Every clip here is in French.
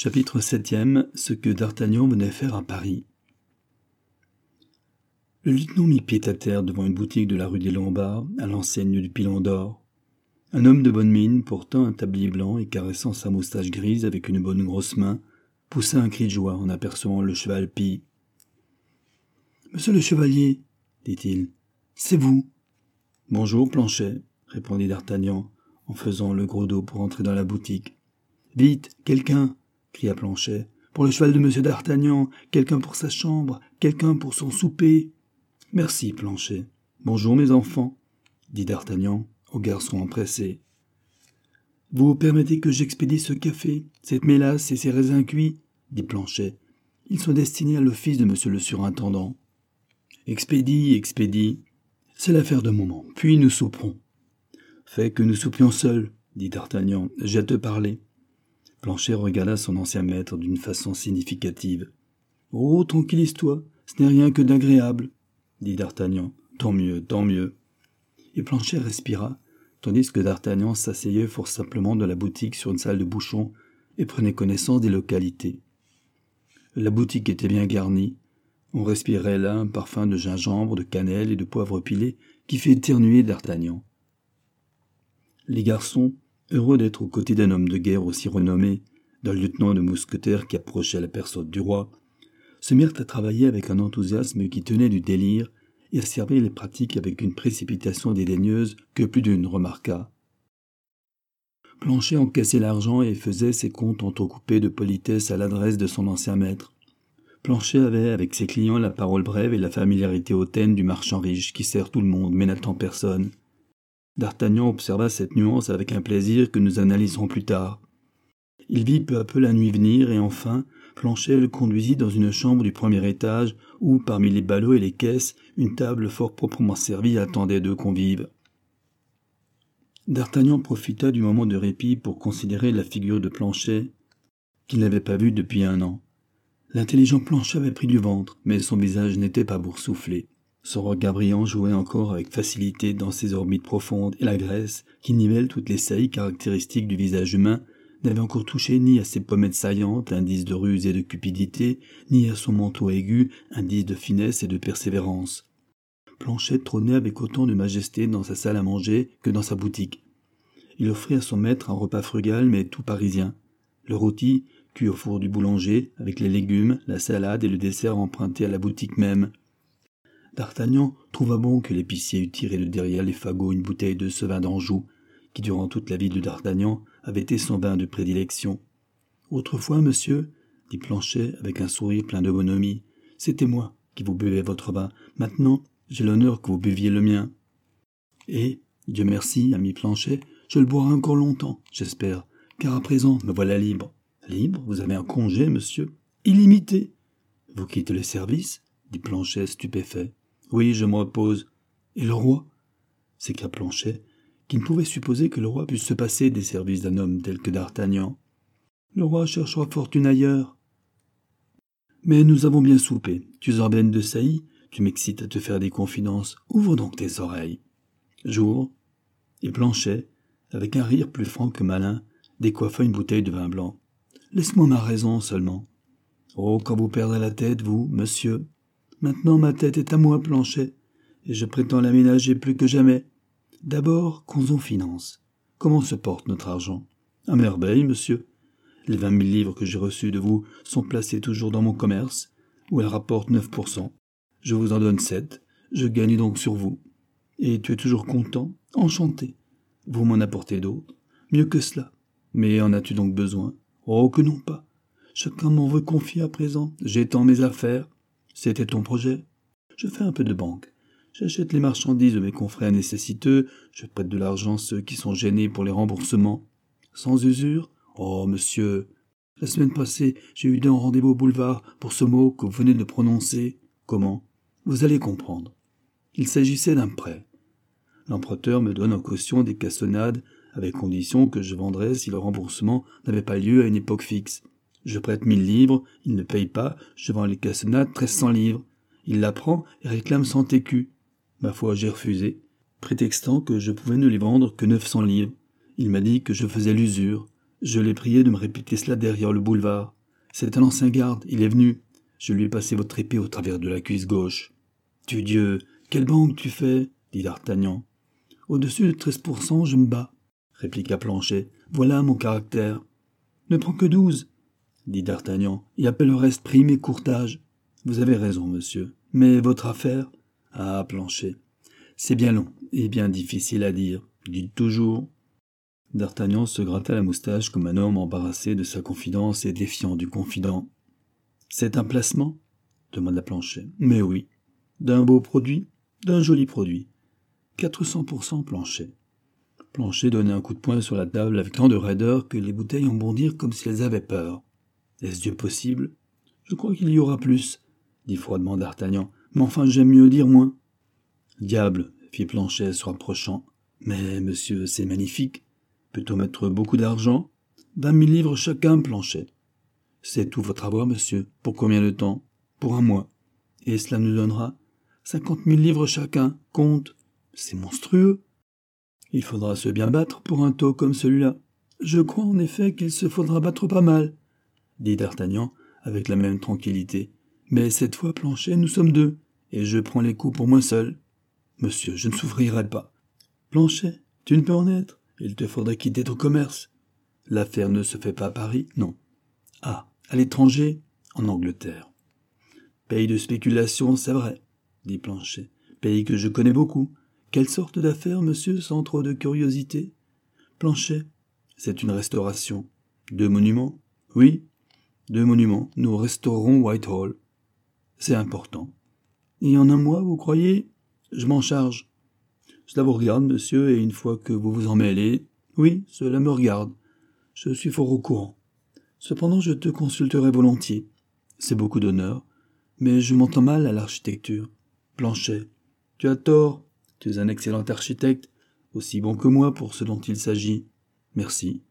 Chapitre 7e. Ce que d'Artagnan venait faire à Paris. Le lieutenant mit pied à terre devant une boutique de la rue des Lombards, à l'enseigne du Pilon d'Or. Un homme de bonne mine, portant un tablier blanc et caressant sa moustache grise avec une bonne grosse main, poussa un cri de joie en apercevant le cheval pis. « Monsieur le chevalier, dit-il, c'est vous. »« Bonjour, Planchet, » répondit d'Artagnan, en faisant le gros dos pour entrer dans la boutique. « Vite, quelqu'un !» cria Planchet. « Pour le cheval de monsieur d'Artagnan, quelqu'un pour sa chambre, quelqu'un pour son souper. »« Merci, Planchet. Bonjour, mes enfants, » dit d'Artagnan au garçon empressé. « Vous permettez que j'expédie ce café, cette mélasse et ces raisins cuits ?» dit Planchet. « Ils sont destinés à l'office de monsieur le surintendant. »« Expédie, expédie. C'est l'affaire de moment, puis nous souperons. »« Fais que nous soupions seuls, » dit d'Artagnan. « J'ai à te parler. » Planchet regarda son ancien maître d'une façon significative. « Oh, tranquillise-toi, ce n'est rien que d'agréable, » dit d'Artagnan. « Tant mieux, tant mieux. » Et Planchet respira, tandis que d'Artagnan s'asseyait fort simplement dans la boutique sur une salle de bouchon et prenait connaissance des localités. La boutique était bien garnie. On respirait là un parfum de gingembre, de cannelle et de poivre pilé qui fit éternuer d'Artagnan. Les garçons, heureux d'être aux côtés d'un homme de guerre aussi renommé, d'un lieutenant de mousquetaires qui approchait la personne du roi, se mirent à travailler avec un enthousiasme qui tenait du délire et à servir les pratiques avec une précipitation dédaigneuse que plus d'une remarqua. Planchet encaissait l'argent et faisait ses comptes entrecoupés de politesse à l'adresse de son ancien maître. Planchet avait avec ses clients la parole brève et la familiarité hautaine du marchand riche qui sert tout le monde mais n'attend personne. D'Artagnan observa cette nuance avec un plaisir que nous analyserons plus tard. Il vit peu à peu la nuit venir et enfin, Planchet le conduisit dans une chambre du premier étage où, parmi les ballots et les caisses, une table fort proprement servie attendait deux convives. D'Artagnan profita du moment de répit pour considérer la figure de Planchet, qu'il n'avait pas vue depuis 1 an. L'intelligent Planchet avait pris du ventre, mais son visage n'était pas boursouflé. Son regard brillant jouait encore avec facilité dans ses orbites profondes, et la graisse, qui nivelle toutes les saillies caractéristiques du visage humain, n'avait encore touché ni à ses pommettes saillantes, indice de ruse et de cupidité, ni à son menton aigu, indice de finesse et de persévérance. Planchet trônait avec autant de majesté dans sa salle à manger que dans sa boutique. Il offrit à son maître un repas frugal mais tout parisien. Le rôti, cuit au four du boulanger, avec les légumes, la salade et le dessert empruntés à la boutique même. D'Artagnan trouva bon que l'épicier eût tiré de derrière les fagots une bouteille de ce vin d'Anjou, qui durant toute la vie de d'Artagnan avait été son vin de prédilection. « Autrefois, monsieur, » dit Planchet avec un sourire plein de bonhomie, « c'était moi qui vous buvais votre vin. Maintenant, j'ai l'honneur que vous buviez le mien. » « Et, Dieu merci, ami Planchet, je le boirai encore longtemps, j'espère, car à présent me voilà libre. »« Libre ? Vous avez un congé, monsieur ? » ?»« Illimité. »« Vous quittez le service ?» dit Planchet stupéfait. « Oui, je me repose. »« Et le roi ?» s'écria Planchet, qui ne pouvait supposer que le roi puisse se passer des services d'un homme tel que d'Artagnan. « Le roi cherchera fortune ailleurs. »« Mais nous avons bien soupé. Tu es en haleine de saillie, tu m'excites à te faire des confidences. Ouvre donc tes oreilles. » J'ouvre, et Planchet, avec un rire plus franc que malin, décoiffa une bouteille de vin blanc. « Laisse-moi ma raison seulement. »« Oh, quand vous perdrez la tête, vous, monsieur. Maintenant ma tête est à moi, Planchet, et je prétends l'aménager plus que jamais. D'abord, causons finances. Comment se porte notre argent ? À merveille, monsieur. Les 20 000 livres que j'ai reçus de vous sont placés toujours dans mon commerce, où elles rapportent 9%. Je vous en donne 7, je gagne donc sur vous. Et tu es toujours content ? Enchanté. Vous m'en apportez d'autres. Mieux que cela. Mais en as-tu donc besoin ? Oh, que non pas. Chacun m'en veut confier à présent. J'étends mes affaires. C'était ton projet. Je fais un peu de banque. J'achète les marchandises de mes confrères nécessiteux. Je prête de l'argent à ceux qui sont gênés pour les remboursements. Sans usure ? Oh, monsieur. La semaine passée, j'ai eu un rendez-vous au boulevard pour ce mot que vous venez de prononcer. Comment ? Vous allez comprendre. Il s'agissait d'un prêt. L'emprunteur me donne en caution des cassonades, avec condition que je vendrais si le remboursement n'avait pas lieu à une époque fixe. Je prête 1000 livres, il ne paye pas, je vends les cassonades 1300 livres. Il la prend et réclame 100 écus. Ma foi, j'ai refusé, prétextant que je pouvais ne les vendre que 900 livres. Il m'a dit que je faisais l'usure. Je l'ai prié de me répéter cela derrière le boulevard. C'est un ancien garde, il est venu. Je lui ai passé votre épée au travers de la cuisse gauche. Tudieu, quelle banque tu fais dit d'Artagnan. Au-dessus de 13%, je me bats, répliqua Planchet. Voilà mon caractère. Ne prends que 12, dit d'Artagnan, et appelle le reste prime et courtage. Vous avez raison, monsieur. Mais votre affaire? Ah, Planchet, c'est bien long et bien difficile à dire. Dites toujours. D'Artagnan se gratta la moustache comme un homme embarrassé de sa confidence et défiant du confident. C'est un placement? Demanda Planchet. Mais oui. D'un beau produit? D'un joli produit. 400%, Planchet. Planchet donna un coup de poing sur la table avec tant de raideur que les bouteilles en bondirent comme si elles avaient peur. Est-ce Dieu possible? Je crois qu'il y aura plus, dit froidement d'Artagnan. Mais enfin, j'aime mieux dire moins. Diable, fit Planchet se rapprochant. Mais, monsieur, c'est magnifique. Peut-on mettre beaucoup d'argent? 20 000 livres chacun, Planchet. C'est tout votre avoir, monsieur. Pour combien de temps? Pour un mois. Et cela nous donnera 50 000 livres chacun. Compte. C'est monstrueux. Il faudra se bien battre pour un taux comme celui-là. Je crois en effet qu'il se faudra battre pas mal, dit d'Artagnan avec la même tranquillité. Mais cette fois, Planchet, nous sommes deux, et je prends les coups pour moi seul. Monsieur, je ne souffrirai pas. Planchet, tu ne peux en être. Il te faudrait quitter ton commerce. L'affaire ne se fait pas à Paris, non. Ah, à l'étranger, en Angleterre. Pays de spéculation, c'est vrai, dit Planchet. Pays que je connais beaucoup. Quelle sorte d'affaire, monsieur, sans trop de curiosité? Planchet, c'est une restauration. 2 monuments? Oui, 2 monuments. Nous restaurerons Whitehall. C'est important. Et en un mois, vous croyez? Je m'en charge. Cela vous regarde, monsieur, et une fois que vous vous en mêlez... Oui, cela me regarde. Je suis fort au courant. Cependant, je te consulterai volontiers. C'est beaucoup d'honneur, mais je m'entends mal à l'architecture. Planchet, tu as tort. Tu es un excellent architecte, aussi bon que moi pour ce dont il s'agit. Merci.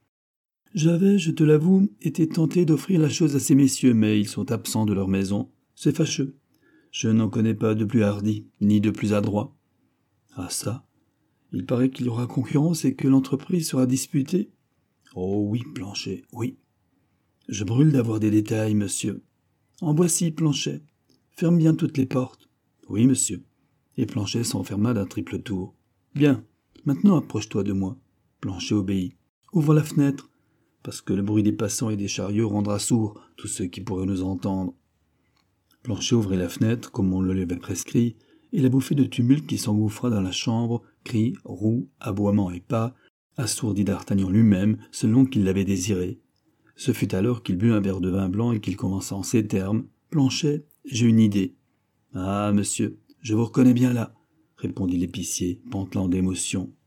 J'avais, je te l'avoue, été tenté d'offrir la chose à ces messieurs, mais ils sont absents de leur maison. C'est fâcheux. Je n'en connais pas de plus hardi, ni de plus adroit. Ah ça, il paraît qu'il y aura concurrence et que l'entreprise sera disputée. Oh oui, Planchet, oui. Je brûle d'avoir des détails, monsieur. En voici, Planchet. Ferme bien toutes les portes. Oui, monsieur. Et Planchet s'enferma d'un triple tour. Bien, maintenant approche-toi de moi. Planchet obéit. Ouvre la fenêtre, parce que le bruit des passants et des chariots rendra sourds tous ceux qui pourraient nous entendre. Planchet ouvrit la fenêtre, comme on le lui avait prescrit, et la bouffée de tumulte qui s'engouffra dans la chambre, cris, roues, aboiements et pas, assourdit d'Artagnan lui-même, selon qu'il l'avait désiré. Ce fut alors qu'il but un verre de vin blanc et qu'il commença en ces termes. « Planchet, j'ai une idée. »« Ah, monsieur, je vous reconnais bien là, » répondit l'épicier, pantelant d'émotion.